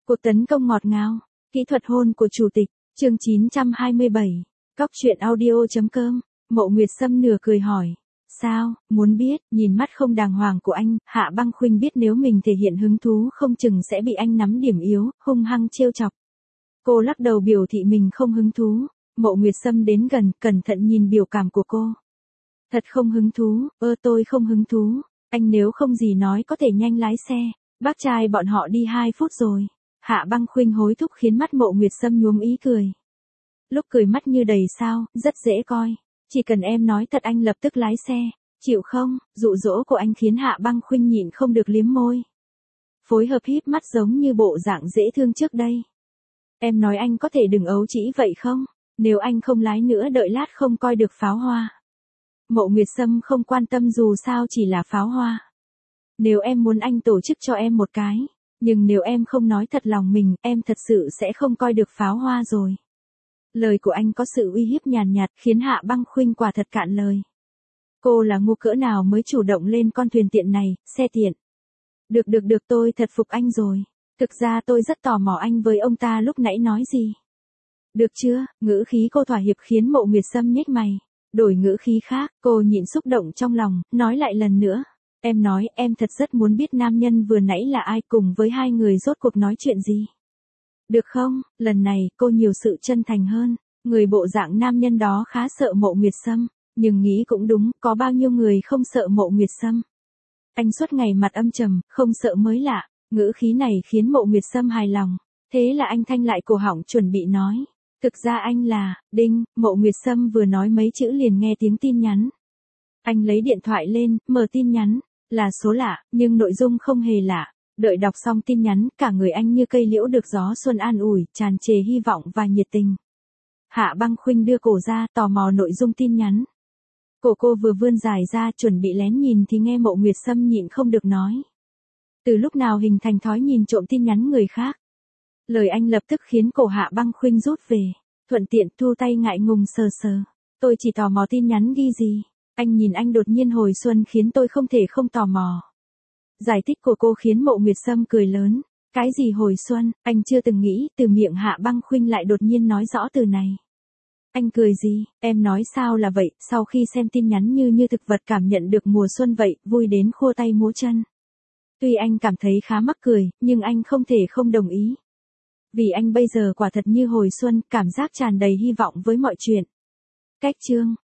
Cuộc tấn công ngọt ngào, kỹ thuật hôn của chủ tịch, chương 927, Cóc truyện audio.com, Mộ Nguyệt Sâm nửa cười hỏi. Sao, muốn biết, nhìn mắt không đàng hoàng của anh, Hạ Băng Khuynh biết nếu mình thể hiện hứng thú không chừng sẽ bị anh nắm điểm yếu, hung hăng trêu chọc. Cô lắc đầu biểu thị mình không hứng thú, Mộ Nguyệt Sâm đến gần, cẩn thận nhìn biểu cảm của cô. Thật không hứng thú, tôi không hứng thú, anh nếu không gì nói có thể nhanh lái xe, bác trai bọn họ đi 2 phút rồi. Hạ Băng Khuynh hối thúc khiến mắt Mộ Nguyệt Sâm nhuốm ý cười. Lúc cười mắt như đầy sao, rất dễ coi. Chỉ cần em nói thật anh lập tức lái xe, chịu không? Dụ dỗ của anh khiến Hạ Băng Khuynh nhịn không được liếm môi. Phối hợp híp mắt giống như bộ dạng dễ thương trước đây. Em nói anh có thể đừng ấu trĩ vậy không? Nếu anh không lái nữa đợi lát không coi được pháo hoa. Mộ Nguyệt Sâm không quan tâm dù sao chỉ là pháo hoa. Nếu em muốn anh tổ chức cho em một cái, nhưng nếu em không nói thật lòng mình, em thật sự sẽ không coi được pháo hoa rồi. Lời của anh có sự uy hiếp nhàn nhạt khiến Hạ Băng Khuynh quả thật cạn lời. Cô là ngu cỡ nào mới chủ động lên con thuyền tiện này, xe tiện. Được tôi thật phục anh rồi. Thực ra tôi rất tò mò anh với ông ta lúc nãy nói gì. Được chưa, ngữ khí cô thỏa hiệp khiến Mộ Nguyệt Sâm nhếch mày. Đổi ngữ khí khác, cô nhịn xúc động trong lòng, nói lại lần nữa. Em nói em thật rất muốn biết nam nhân vừa nãy là ai cùng với hai người rốt cuộc nói chuyện gì. Được không, lần này cô nhiều sự chân thành hơn. Người bộ dạng nam nhân đó khá sợ Mộ Nguyệt Sâm, nhưng nghĩ cũng đúng, có bao nhiêu người không sợ Mộ Nguyệt Sâm. Anh suốt ngày mặt âm trầm, không sợ mới lạ, ngữ khí này khiến Mộ Nguyệt Sâm hài lòng. Thế là anh thanh lại cổ họng chuẩn bị nói. Thực ra anh là, Đinh, Mộ Nguyệt Sâm vừa nói mấy chữ liền nghe tiếng tin nhắn. Anh lấy điện thoại lên, mở tin nhắn, là số lạ, nhưng nội dung không hề lạ. Đợi đọc xong tin nhắn, cả người anh như cây liễu được gió xuân an ủi, tràn trề hy vọng và nhiệt tình. Hạ Băng Khuynh đưa cổ ra, tò mò nội dung tin nhắn. Cổ cô vừa vươn dài ra chuẩn bị lén nhìn thì nghe Mộ Nguyệt Sâm nhịn không được nói. Từ lúc nào hình thành thói nhìn trộm tin nhắn người khác. Lời anh lập tức khiến cổ Hạ Băng Khuynh rút về, thuận tiện thu tay ngại ngùng sờ sờ. Tôi chỉ tò mò tin nhắn ghi gì. Anh nhìn anh đột nhiên hồi xuân khiến tôi không thể không tò mò. Giải thích của cô khiến Mộ Nguyệt Sâm cười lớn. Cái gì hồi xuân, anh chưa từng nghĩ từ miệng Hạ Băng Khuynh lại đột nhiên nói rõ từ này. Anh cười gì, em nói sao là vậy, sau khi xem tin nhắn như thực vật cảm nhận được mùa xuân vậy, vui đến khua tay múa chân. Tuy anh cảm thấy khá mắc cười, nhưng anh không thể không đồng ý. Vì anh bây giờ quả thật như hồi xuân, cảm giác tràn đầy hy vọng với mọi chuyện. Cách chương